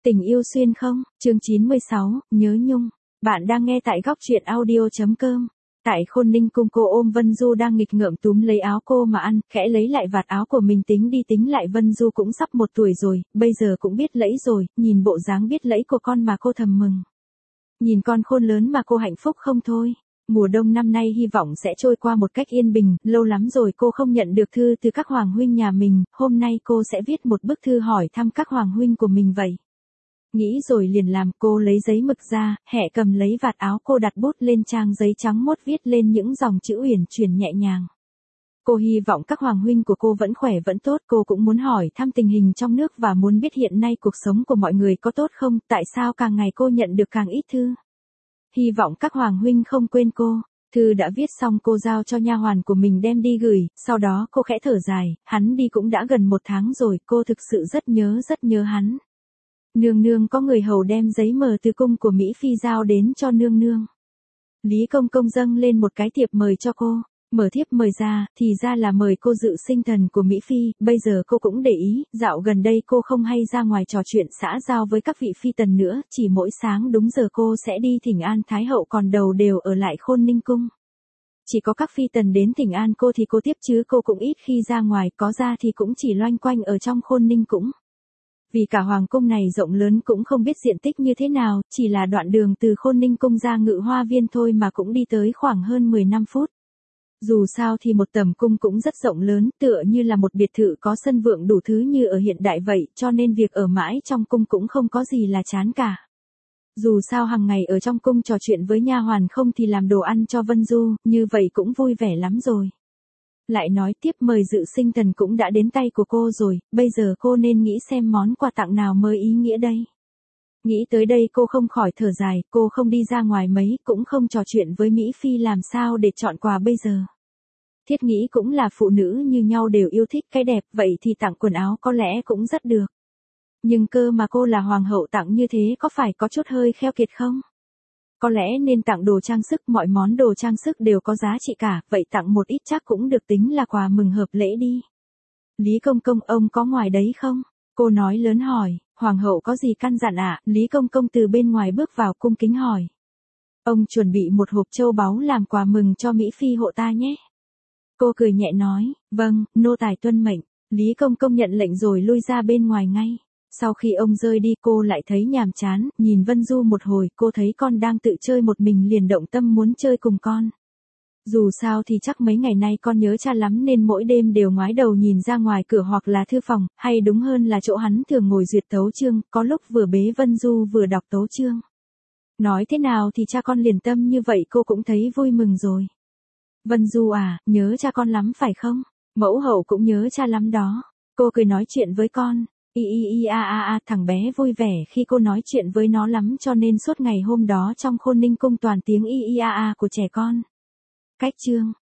Tình yêu xuyên không, chương 96, nhớ nhung. Bạn đang nghe tại góc truyện audio.com. Tại Khôn Ninh cung, cô ôm Vân Du đang nghịch ngợm túm lấy áo cô mà ăn, khẽ lấy lại vạt áo của mình tính đi tính lại. Vân Du cũng sắp 1 tuổi rồi, bây giờ cũng biết lẫy rồi, nhìn bộ dáng biết lẫy của con mà cô thầm mừng. Nhìn con khôn lớn mà cô hạnh phúc không thôi. Mùa đông năm nay hy vọng sẽ trôi qua một cách yên bình, lâu lắm rồi cô không nhận được thư từ các hoàng huynh nhà mình, hôm nay cô sẽ viết một bức thư hỏi thăm các hoàng huynh của mình vậy. Nghĩ rồi liền làm, cô lấy giấy mực ra, hẹ cầm lấy vạt áo cô đặt bút lên trang giấy trắng mốt viết lên những dòng chữ uyển chuyển nhẹ nhàng. Cô hy vọng các hoàng huynh của cô vẫn khỏe vẫn tốt, cô cũng muốn hỏi thăm tình hình trong nước và muốn biết hiện nay cuộc sống của mọi người có tốt không, tại sao càng ngày cô nhận được càng ít thư. Hy vọng các hoàng huynh không quên cô. Thư đã viết xong cô giao cho nha hoàn của mình đem đi gửi, sau đó cô khẽ thở dài, hắn đi cũng đã gần 1 tháng rồi, cô thực sự rất nhớ hắn. Nương nương, có người hầu đem giấy mời từ cung của Mỹ Phi giao đến cho nương nương. Lý công công dâng lên một cái thiệp mời cho cô, mở thiếp mời ra, thì ra là mời cô dự sinh thần của Mỹ Phi. Bây giờ cô cũng để ý, dạo gần đây cô không hay ra ngoài trò chuyện xã giao với các vị phi tần nữa, chỉ mỗi sáng đúng giờ cô sẽ đi thỉnh an Thái hậu, còn đầu đều ở lại Khôn Ninh cung. Chỉ có các phi tần đến thỉnh an cô thì cô tiếp, chứ cô cũng ít khi ra ngoài, có ra thì cũng chỉ loanh quanh ở trong Khôn Ninh cung. Vì cả hoàng cung này rộng lớn cũng không biết diện tích như thế nào, chỉ là đoạn đường từ Khôn Ninh cung ra Ngự Hoa viên thôi mà cũng đi tới khoảng hơn 15 phút. Dù sao thì một tầm cung cũng rất rộng lớn, tựa như là một biệt thự có sân vượng đủ thứ như ở hiện đại vậy, cho nên việc ở mãi trong cung cũng không có gì là chán cả. Dù sao hàng ngày ở trong cung trò chuyện với nha hoàn, không thì làm đồ ăn cho Vân Du, như vậy cũng vui vẻ lắm rồi. Lại nói tiếp, mời dự sinh thần cũng đã đến tay của cô rồi, bây giờ cô nên nghĩ xem món quà tặng nào mới ý nghĩa đây. Nghĩ tới đây cô không khỏi thở dài, cô không đi ra ngoài mấy, cũng không trò chuyện với Mỹ Phi, làm sao để chọn quà bây giờ. Thiết nghĩ cũng là phụ nữ như nhau đều yêu thích cái đẹp, vậy thì tặng quần áo có lẽ cũng rất được. Nhưng cơ mà cô là hoàng hậu tặng như thế có phải có chút hơi kheo kiệt không? Có lẽ nên tặng đồ trang sức, mọi món đồ trang sức đều có giá trị cả, vậy tặng một ít chắc cũng được tính là quà mừng hợp lễ đi. Lý công công, ông có ngoài đấy không? Cô nói lớn hỏi, hoàng hậu có gì căn dặn ạ? Lý công công từ bên ngoài bước vào cung kính hỏi. Ông chuẩn bị một hộp châu báu làm quà mừng cho Mỹ Phi hộ ta nhé. Cô cười nhẹ nói, vâng, nô tài tuân mệnh. Lý công công nhận lệnh rồi lui ra bên ngoài ngay. Sau khi ông rơi đi cô lại thấy nhàm chán, nhìn Vân Du một hồi, cô thấy con đang tự chơi một mình liền động tâm muốn chơi cùng con. Dù sao thì chắc mấy ngày nay con nhớ cha lắm nên mỗi đêm đều ngoái đầu nhìn ra ngoài cửa hoặc là thư phòng, hay đúng hơn là chỗ hắn thường ngồi duyệt tấu chương, có lúc vừa bế Vân Du vừa đọc tấu chương. Nói thế nào thì cha con liền tâm như vậy cô cũng thấy vui mừng rồi. Vân Du à, nhớ cha con lắm phải không? Mẫu hậu cũng nhớ cha lắm đó. Cô cười nói chuyện với con. Thằng bé vui vẻ khi cô nói chuyện với nó lắm, cho nên suốt ngày hôm đó trong Khôn Ninh cung toàn tiếng của trẻ con. Cách chương